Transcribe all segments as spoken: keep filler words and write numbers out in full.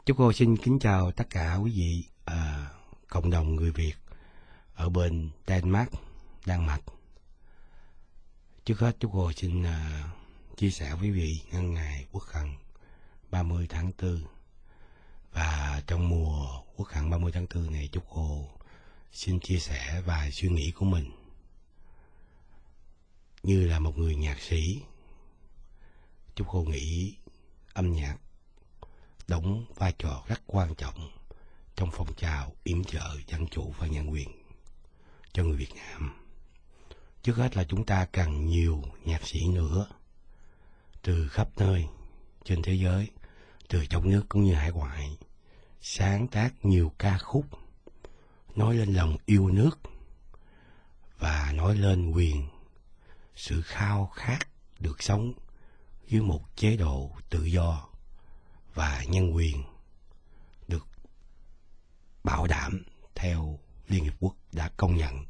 Chúc cô xin kính chào tất cả quý vị à, cộng đồng người Việt ở bên Denmark, Đan Mạch. Trước hết chúc cô xin à, chia sẻ với quý vị nhân ngày Quốc khánh ba mươi tháng tư. Và trong mùa Quốc khánh ba mươi tháng tư này, chúc cô xin chia sẻ vài suy nghĩ của mình. Như là một người nhạc sĩ, chúc cô nghĩ âm nhạc đóng vai trò rất quan trọng trong phong trào yểm trợ dân chủ và nhân quyền cho người Việt Nam. Trước hết là chúng ta cần nhiều nhạc sĩ nữa từ khắp nơi trên thế giới, từ trong nước cũng như hải ngoại, sáng tác nhiều ca khúc nói lên lòng yêu nước và nói lên quyền, sự khao khát được sống dưới một chế độ tự do và nhân quyền được bảo đảm theo Liên Hiệp Quốc đã công nhận.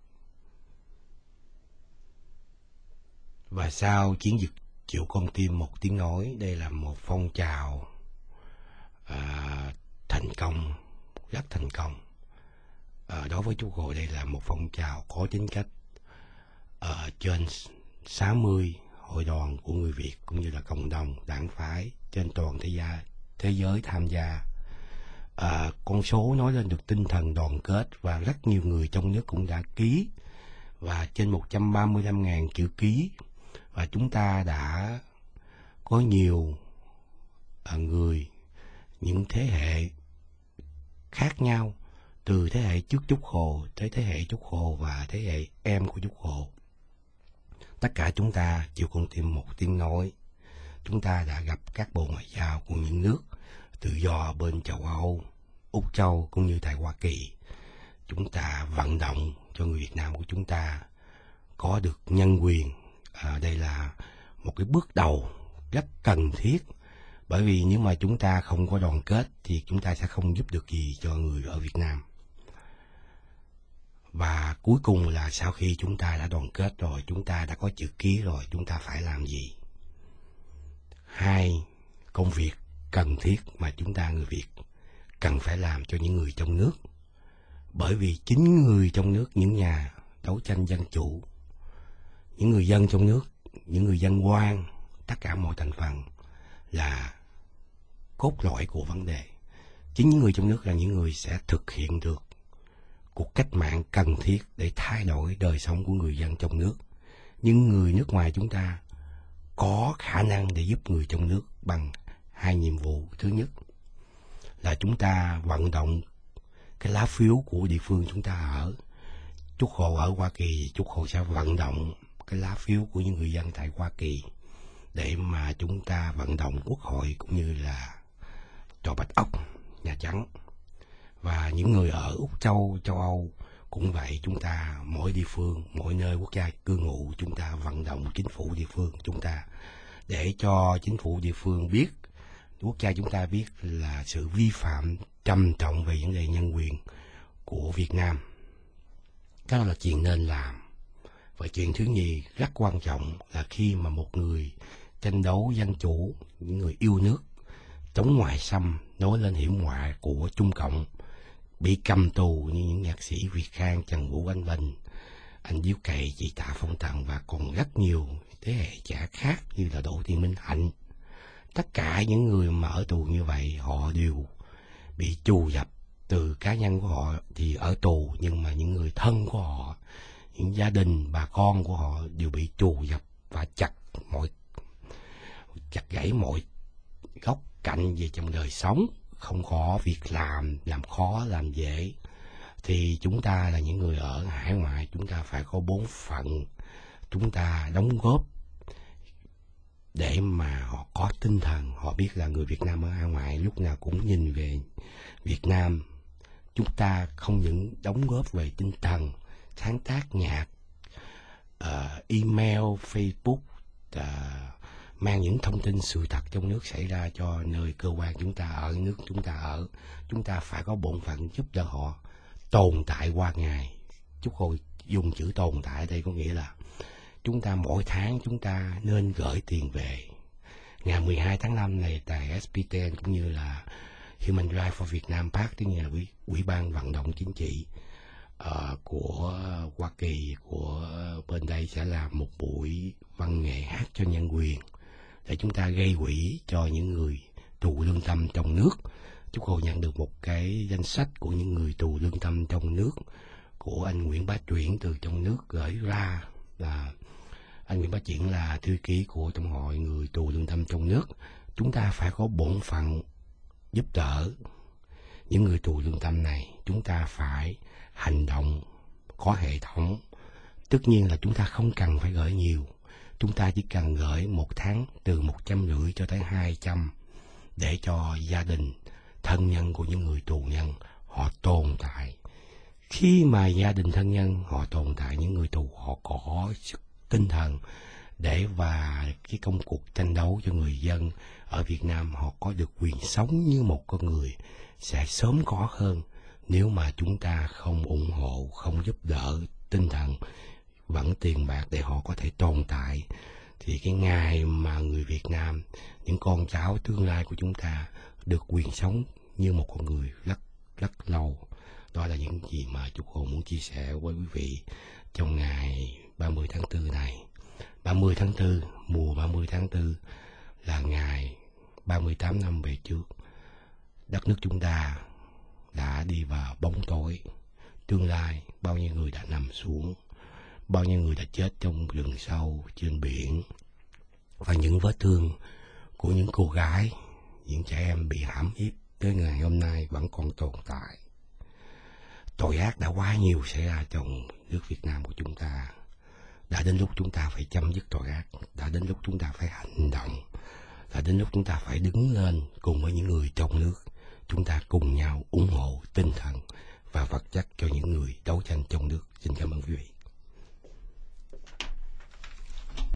Và sau chiến dịch Triệu Con Tim Một Tiếng Nói, đây là một phong trào à, thành công, rất thành công. À, đối với chú cô, đây là một phong trào có tính cách ở trên sáu mươi hội đoàn của người Việt cũng như là cộng đồng đảng phái trên toàn thế giới, thế giới tham gia. À, con số nói lên được tinh thần đoàn kết và rất nhiều người trong nước cũng đã ký, và trên một trăm ba mươi lăm nghìn chữ ký. Và chúng ta đã có nhiều à, người, những thế hệ khác nhau, từ thế hệ trước Chúc Hồ tới thế hệ Chúc Hồ và thế hệ em của Chúc Hồ. Tất cả chúng ta chịu con tim một tiếng nói. Chúng ta đã gặp các bộ ngoại giao của những nước tự do bên châu Âu, Úc Châu cũng như tại Hoa Kỳ. Chúng ta vận động cho người Việt Nam của chúng ta có được nhân quyền. À, đây là một cái bước đầu rất cần thiết, bởi vì nếu mà chúng ta không có đoàn kết thì chúng ta sẽ không giúp được gì cho người ở Việt Nam. Và cuối cùng là sau khi chúng ta đã đoàn kết rồi, chúng ta đã có chữ ký rồi, chúng ta phải làm gì? Hai công việc cần thiết mà chúng ta người Việt cần phải làm cho những người trong nước. Bởi vì chính người trong nước, những nhà đấu tranh dân chủ, những người dân trong nước, những người dân ngoan, tất cả mọi thành phần là cốt lõi của vấn đề. Chính những người trong nước là những người sẽ thực hiện được cuộc cách mạng cần thiết để thay đổi đời sống của người dân trong nước. Nhưng người nước ngoài chúng ta có khả năng để giúp người trong nước bằng hai nhiệm vụ. Thứ nhất là chúng ta vận động cái lá phiếu của địa phương chúng ta ở. Chúc Hồ ở Hoa Kỳ, Chúc Hồ sẽ vận động cái lá phiếu của những người dân tại Hoa Kỳ để mà chúng ta vận động Quốc hội cũng như là Tòa Bạch Ốc, Nhà Trắng. Và những người ở Úc Châu, châu Âu cũng vậy. Chúng ta mỗi địa phương, mỗi nơi quốc gia cư ngụ, chúng ta vận động chính phủ địa phương chúng ta để cho chính phủ địa phương biết, quốc gia chúng ta biết là sự vi phạm trầm trọng về vấn đề nhân quyền của Việt Nam. Đó là chuyện nên làm. Và chuyện thứ nhì rất quan trọng là khi mà một người tranh đấu dân chủ, những người yêu nước, chống ngoại xâm, nói lên hiểm họa của Trung Cộng, bị cầm tù như những nhạc sĩ Việt Khang, Trần Vũ Anh Bình, anh Điếu Cày, chị Tạ Phong Tần và còn rất nhiều thế hệ trẻ khác như là Đỗ Thị Minh Hạnh. Tất cả những người mà ở tù như vậy, họ đều bị trù dập. Từ cá nhân của họ thì ở tù, nhưng mà những người thân của họ, những gia đình, bà con của họ đều bị trù dập và chặt mọi chặt gãy mọi góc cạnh về trong đời sống, không có việc làm, làm khó, làm dễ. Thì chúng ta là những người ở hải ngoại, chúng ta phải có bổn phận, chúng ta đóng góp để mà họ có tinh thần, họ biết là người Việt Nam ở hải ngoại lúc nào cũng nhìn về Việt Nam. Chúng ta không những đóng góp về tinh thần, sáng tác nhạc, uh, email, Facebook, uh, mang những thông tin sự thật trong nước xảy ra cho nơi cơ quan chúng ta ở, nước chúng ta ở. Chúng ta phải có bổn phận giúp đỡ họ tồn tại qua ngày. Chúc cô dùng chữ tồn tại ở đây có nghĩa là chúng ta mỗi tháng chúng ta nên gửi tiền về. Ngày mười hai tháng năm này tại ét pê tê en cũng như là Human Rights for Vietnam Park, tức là ủy, ủy ban vận động chính trị uh, của Hoa Kỳ, của bên đây sẽ làm một buổi văn nghệ hát cho nhân quyền để chúng ta gây quỹ cho những người tù lương tâm trong nước. Chúng tôi nhận được một cái danh sách của những người tù lương tâm trong nước của anh Nguyễn Bá Chuyển từ trong nước gửi ra. Là anh Nguyễn Bá Chuyển là thư ký của Tổng hội người tù lương tâm trong nước. Chúng ta phải có bổn phận giúp đỡ những người tù lương tâm này. Chúng ta phải hành động có hệ thống. Tất nhiên là chúng ta không cần phải gửi nhiều. Chúng ta chỉ cần gửi một tháng từ một trăm rưỡi cho tới hai trăm để cho gia đình, thân nhân của những người tù nhân họ tồn tại. Khi mà gia đình thân nhân họ tồn tại, những người tù họ có sức tinh thần để và cái công cuộc tranh đấu cho người dân ở Việt Nam họ có được quyền sống như một con người sẽ sớm có hơn nếu mà chúng ta không ủng hộ, không giúp đỡ tinh thần, vẫn tiền bạc để họ có thể tồn tại. Thì cái ngày mà người Việt Nam, những con cháu tương lai của chúng ta được quyền sống như một con người rất rất lâu. Đó là những gì mà Trúc Hồ muốn chia sẻ với quý vị trong ngày ba mươi tháng tư này. ba mươi tháng tư, mùa ba mươi tháng tư là ngày ba mươi tám năm về trước. Đất nước chúng ta đã đi vào bóng tối. Tương lai bao nhiêu người đã nằm xuống, bao nhiêu người đã chết trong rừng sâu, trên biển. Và những vết thương của những cô gái, những trẻ em bị hãm hiếp tới ngày hôm nay vẫn còn tồn tại. Tội ác đã quá nhiều xảy ra trong nước Việt Nam của chúng ta. Đã đến lúc chúng ta phải chấm dứt tội ác. Đã đến lúc chúng ta phải hành động. Đã đến lúc chúng ta phải đứng lên cùng với những người trong nước. Chúng ta cùng nhau ủng hộ tinh thần và vật chất cho những người đấu tranh trong nước. Xin cảm ơn quý vị.